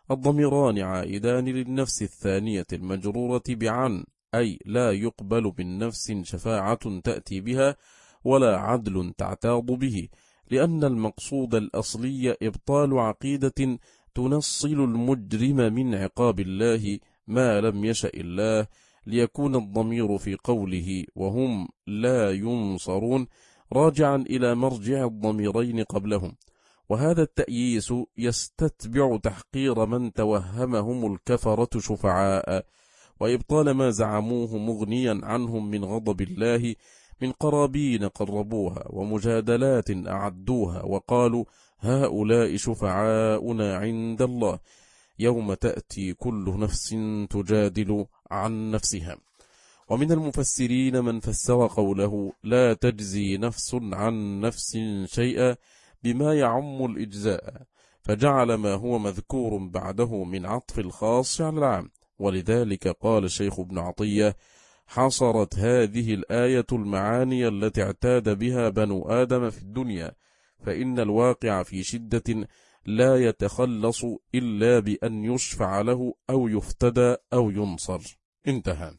الضميران عائدان للنفس الثانية المجرورة بعن، أي لا يقبل من نفس شفاعة تأتي بها ولا عدل تعتاض به، لأن المقصود الأصلي إبطال عقيدة تنصل المجرم من عقاب الله ما لم يشأ الله، ليكون الضمير في قوله وهم لا ينصرون راجعا إلى مرجع الضميرين قبلهم. وهذا التأييس يستتبع تحقير من توهمهم الكفرة شفعاء، وإبطال ما زعموه مغنيا عنهم من غضب الله من قرابين قربوها ومجادلات أعدوها وقالوا هؤلاء شفعاؤنا عند الله، يوم تأتي كل نفس تجادل عن نفسها. ومن المفسرين من فسر قوله لا تجزي نفس عن نفس شيئا بما يعم الإجزاء، فجعل ما هو مذكور بعده من عطف الخاص على العام. ولذلك قال الشيخ ابن عطية حصرت هذه الآية المعاني التي اعتاد بها بنو آدم في الدنيا، فإن الواقع في شدة لا يتخلص إلا بأن يشفع له أو يفتدى أو ينصر. انتهى.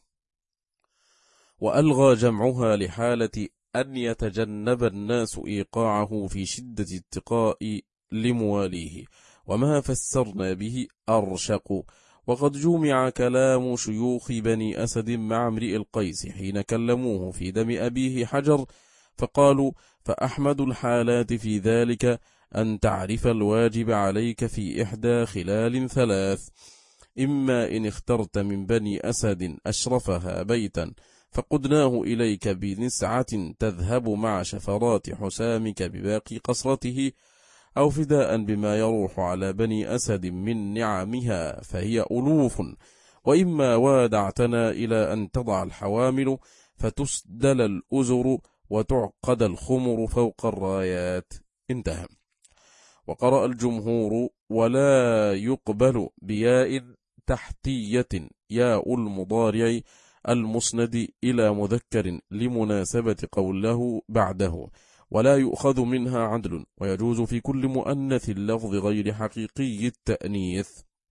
وألغى جمعها لحالة أن يتجنب الناس إيقاعه في شدة اتقاء لمواليه، وما فسرنا به أرشق. وقد جمع كلام شيوخ بني أسد مع امرئ القيس حين كلموه في دم أبيه حجر، فقالوا فأحمد الحالات في ذلك أن تعرف الواجب عليك في إحدى خلال ثلاث: إما إن اخترت من بني أسد أشرفها بيتا فقدناه إليك بنسعة تذهب مع شفرات حسامك بباقي قصرته، أو فداء بما يروح على بني أسد من نعمها فهي ألوف، وإما وادعتنا إلى أن تضع الحوامل فتسدل الأزر وتعقد الخمر فوق الرايات. انتهى. وقرأ الجمهور ولا يقبل بياء تحتية ياء المضارع المسند إلى مذكر لمناسبة قوله بعده، ولا يؤخذ منها عدل، ويجوز في كل مؤنث اللفظ غير حقيقي التأنيث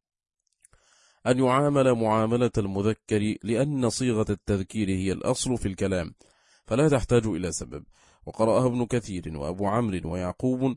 أن يعامل معاملة المذكر، لأن صيغة التذكير هي الأصل في الكلام فلا تحتاج إلى سبب. وقرأها ابن كثير وأبو عمرو ويعقوب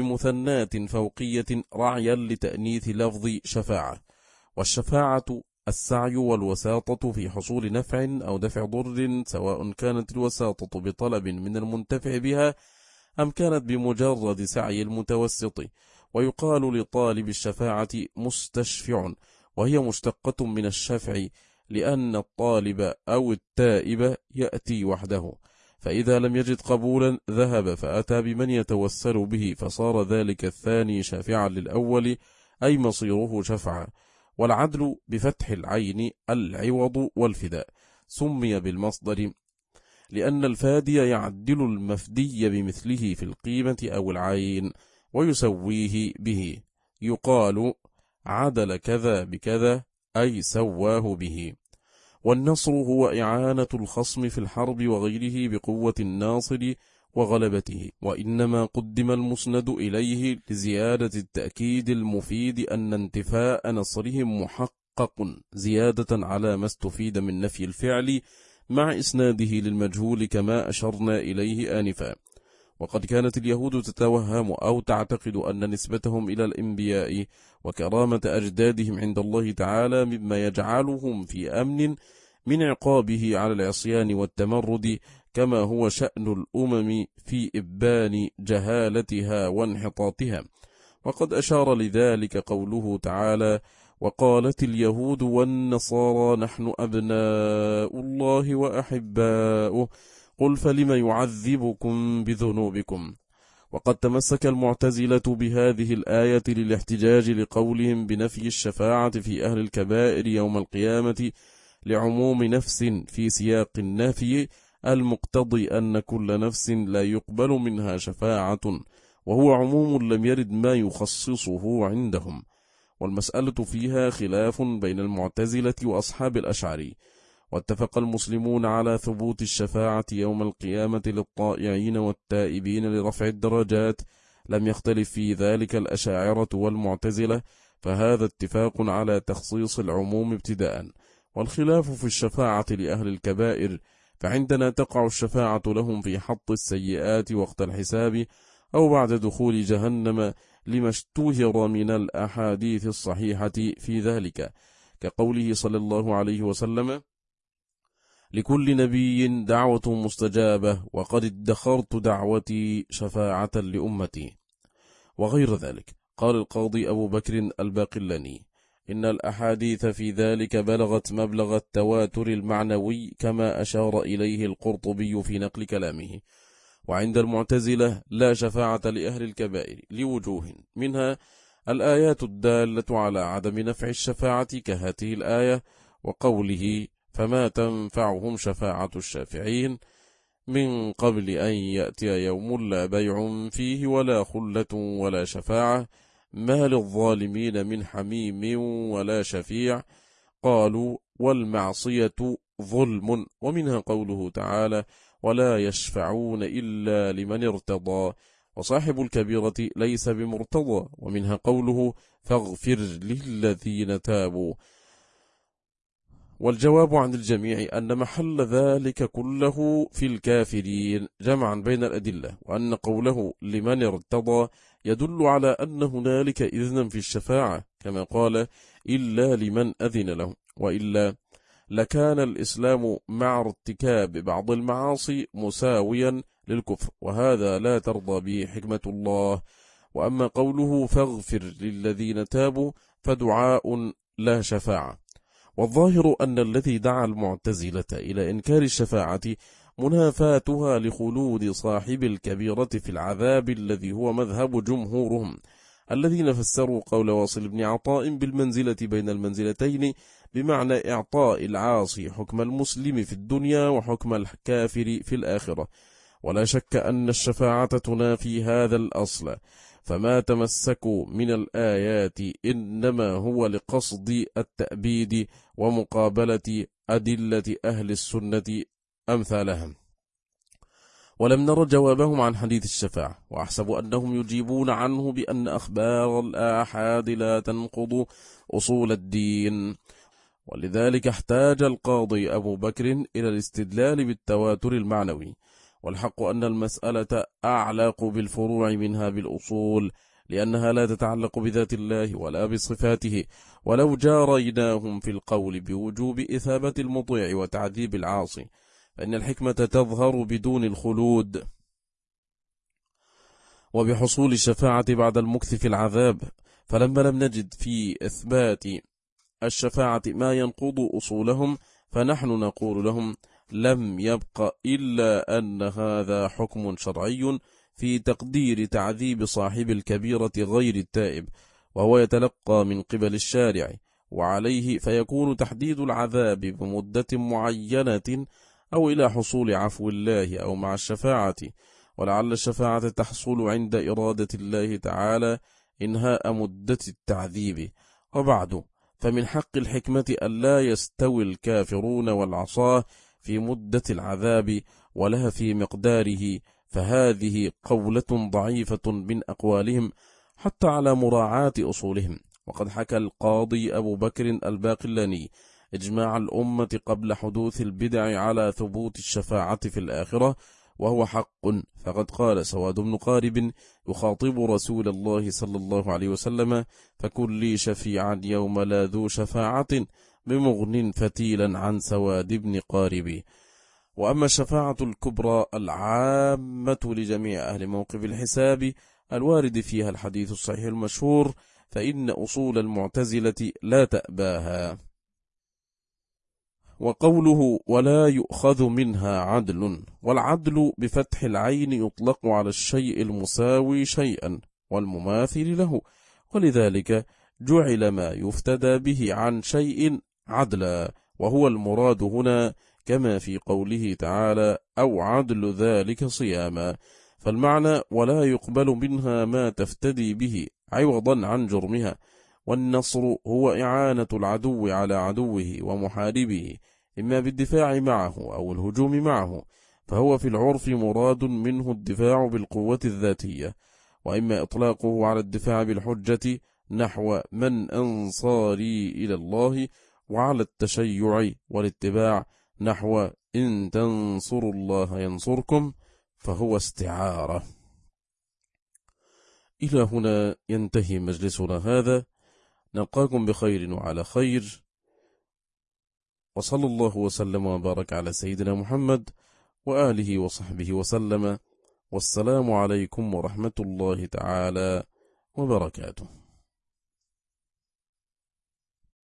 بمثنات فوقية رعيا لتأنيث لفظ شفاعة. والشفاعة السعي والوساطة في حصول نفع أو دفع ضر، سواء كانت الوساطة بطلب من المنتفع بها أم كانت بمجرد سعي المتوسط. ويقال لطالب الشفاعة مستشفع، وهي مشتقة من الشفع، لأن الطالب أو التائب يأتي وحده، فإذا لم يجد قبولا ذهب فأتى بمن يتوسل به، فصار ذلك الثاني شافعا للأول، أي مصيره شفعا. والعدل بفتح العين العوض والفداء سمي بالمصدر لأن الفادي يعدل المفدي بمثله في القيمة أو العين ويسويه به، يقال عدل كذا بكذا أي سواه به. والنصر هو إعانة الخصم في الحرب وغيره بقوة الناصر وغلبته، وإنما قدم المسند إليه لزيادة التأكيد المفيد أن انتفاء نصرهم محقق زيادة على ما استفيد من نفي الفعل مع إسناده للمجهول كما أشرنا إليه آنفا. وقد كانت اليهود تتوهم أو تعتقد أن نسبتهم إلى الأنبياء وكرامة أجدادهم عند الله تعالى مما يجعلهم في أمن من عقابه على العصيان والتمرد، كما هو شأن الأمم في إبان جهالتها وانحطاطها. وقد أشار لذلك قوله تعالى وقالت اليهود والنصارى نحن أبناء الله وأحباؤه قل فلم يعذبكم بذنوبكم. وقد تمسك المعتزلة بهذه الآية للاحتجاج لقولهم بنفي الشفاعة في أهل الكبائر يوم القيامة لعموم نفس في سياق النافي المقتضي أن كل نفس لا يقبل منها شفاعة، وهو عموم لم يرد ما يخصصه عندهم. والمسألة فيها خلاف بين المعتزلة وأصحاب الأشعري، واتفق المسلمون على ثبوت الشفاعة يوم القيامة للطائعين والتائبين لرفع الدرجات، لم يختلف في ذلك الأشاعرة والمعتزلة، فهذا اتفاق على تخصيص العموم ابتداء. والخلاف في الشفاعة لأهل الكبائر، فعندنا تقع الشفاعة لهم في حط السيئات وقت الحساب أو بعد دخول جهنم، لما اشتهر من الأحاديث الصحيحة في ذلك، كقوله صلى الله عليه وسلم: لكل نبي دعوة مستجابة وقد ادخرت دعوتي شفاعة لأمتي، وغير ذلك. قال القاضي أبو بكر الباقلاني: إن الأحاديث في ذلك بلغت مبلغ التواتر المعنوي، كما أشار إليه القرطبي في نقل كلامه. وعند المعتزلة لا شفاعة لأهل الكبائر لوجوه، منها الآيات الدالة على عدم نفع الشفاعة كهذه الآية، وقوله: فما تنفعهم شفاعة الشافعين من قبل أن يأتي يوم لا بيع فيه ولا خلة ولا شفاعة، ما للظالمين من حميم ولا شفيع. قالوا: والمعصية ظلم. ومنها قوله تعالى: ولا يشفعون إلا لمن ارتضى، وصاحب الكبيرة ليس بمرتضى. ومنها قوله: فاغفر للذين تابوا. والجواب عن الجميع أن محل ذلك كله في الكافرين، جمعا بين الأدلة، وأن قوله لمن ارتضى يدل على أن هنالك إذنا في الشفاعة، كما قال: إلا لمن أذن له، وإلا لكان الإسلام مع ارتكاب بعض المعاصي مساويا للكفر، وهذا لا ترضى به حكمة الله. وأما قوله فاغفر للذين تابوا فدعاء لا شفاعة. والظاهر أن الذي دعا المعتزلة إلى إنكار الشفاعة منافاتها لخلود صاحب الكبيرة في العذاب، الذي هو مذهب جمهورهم، الذين فسروا قول واصل بن عطاء بالمنزلة بين المنزلتين، بمعنى إعطاء العاصي حكم المسلم في الدنيا وحكم الكافر في الآخرة. ولا شك أن الشفاعة تنافي هذا الأصل، فما تمسكوا من الآيات إنما هو لقصد التأبيد ومقابلة أدلة أهل السنة أمثالهم. ولم نر جوابهم عن حديث الشفاعة، وأحسب أنهم يجيبون عنه بأن أخبار الآحاد لا تنقض أصول الدين. ولذلك احتاج القاضي أبو بكر إلى الاستدلال بالتواتر المعنوي. والحق أن المسألة أعلق بالفروع منها بالأصول، لأنها لا تتعلق بذات الله ولا بصفاته. ولو جاريناهم في القول بوجوب إثابة المطيع وتعذيب العاصي، فإن الحكمة تظهر بدون الخلود وبحصول الشفاعة بعد المكث في العذاب. فلما لم نجد في إثبات الشفاعة ما ينقض أصولهم، فنحن نقول لهم: لم يبق إلا أن هذا حكم شرعي في تقدير تعذيب صاحب الكبيرة غير التائب، وهو يتلقى من قبل الشارع، وعليه فيكون تحديد العذاب بمدة معينة أو إلى حصول عفو الله أو مع الشفاعة. ولعل الشفاعة تحصل عند إرادة الله تعالى إنهاء مدة التعذيب. وبعد، فمن حق الحكمة ألا يستوي الكافرون والعصاة في مدة العذاب ولا في مقداره، فهذه قولة ضعيفة من أقوالهم حتى على مراعاة أصولهم. وقد حكى القاضي أبو بكر الباقلاني إجماع الأمة قبل حدوث البدع على ثبوت الشفاعة في الآخرة، وهو حق. فقد قال سواد بن قارب يخاطب رسول الله صلى الله عليه وسلم: فكن لي شفيعا يوم لا ذو شفاعة بمغن فتيلا عن سواد بن قارب. وأما الشفاعة الكبرى العامة لجميع أهل موقف الحساب الوارد فيها الحديث الصحيح المشهور، فإن أصول المعتزلة لا تأباها. وقوله ولا يؤخذ منها عدل، والعدل بفتح العين يطلق على الشيء المساوي شيئا والمماثل له، ولذلك جعل ما يفتدى به عن شيء عدلا، وهو المراد هنا، كما في قوله تعالى: أو عدل ذلك صياما. فالمعنى ولا يقبل منها ما تفتدي به عوضا عن جرمها. والنصر هو إعانة العدو على عدوه ومحاربه، إما بالدفاع معه أو الهجوم معه، فهو في العرف مراد منه الدفاع بالقوة الذاتية، وإما إطلاقه على الدفاع بالحجة نحو من أنصاري إلى الله، وعلى التشيع والاتباع نحو إن تنصروا الله ينصركم، فهو استعارة. إلى هنا ينتهي مجلسنا هذا، نلقاكم بخير وعلى خير، وصلى الله وسلم وبارك على سيدنا محمد وآله وصحبه وسلم، والسلام عليكم ورحمة الله تعالى وبركاته.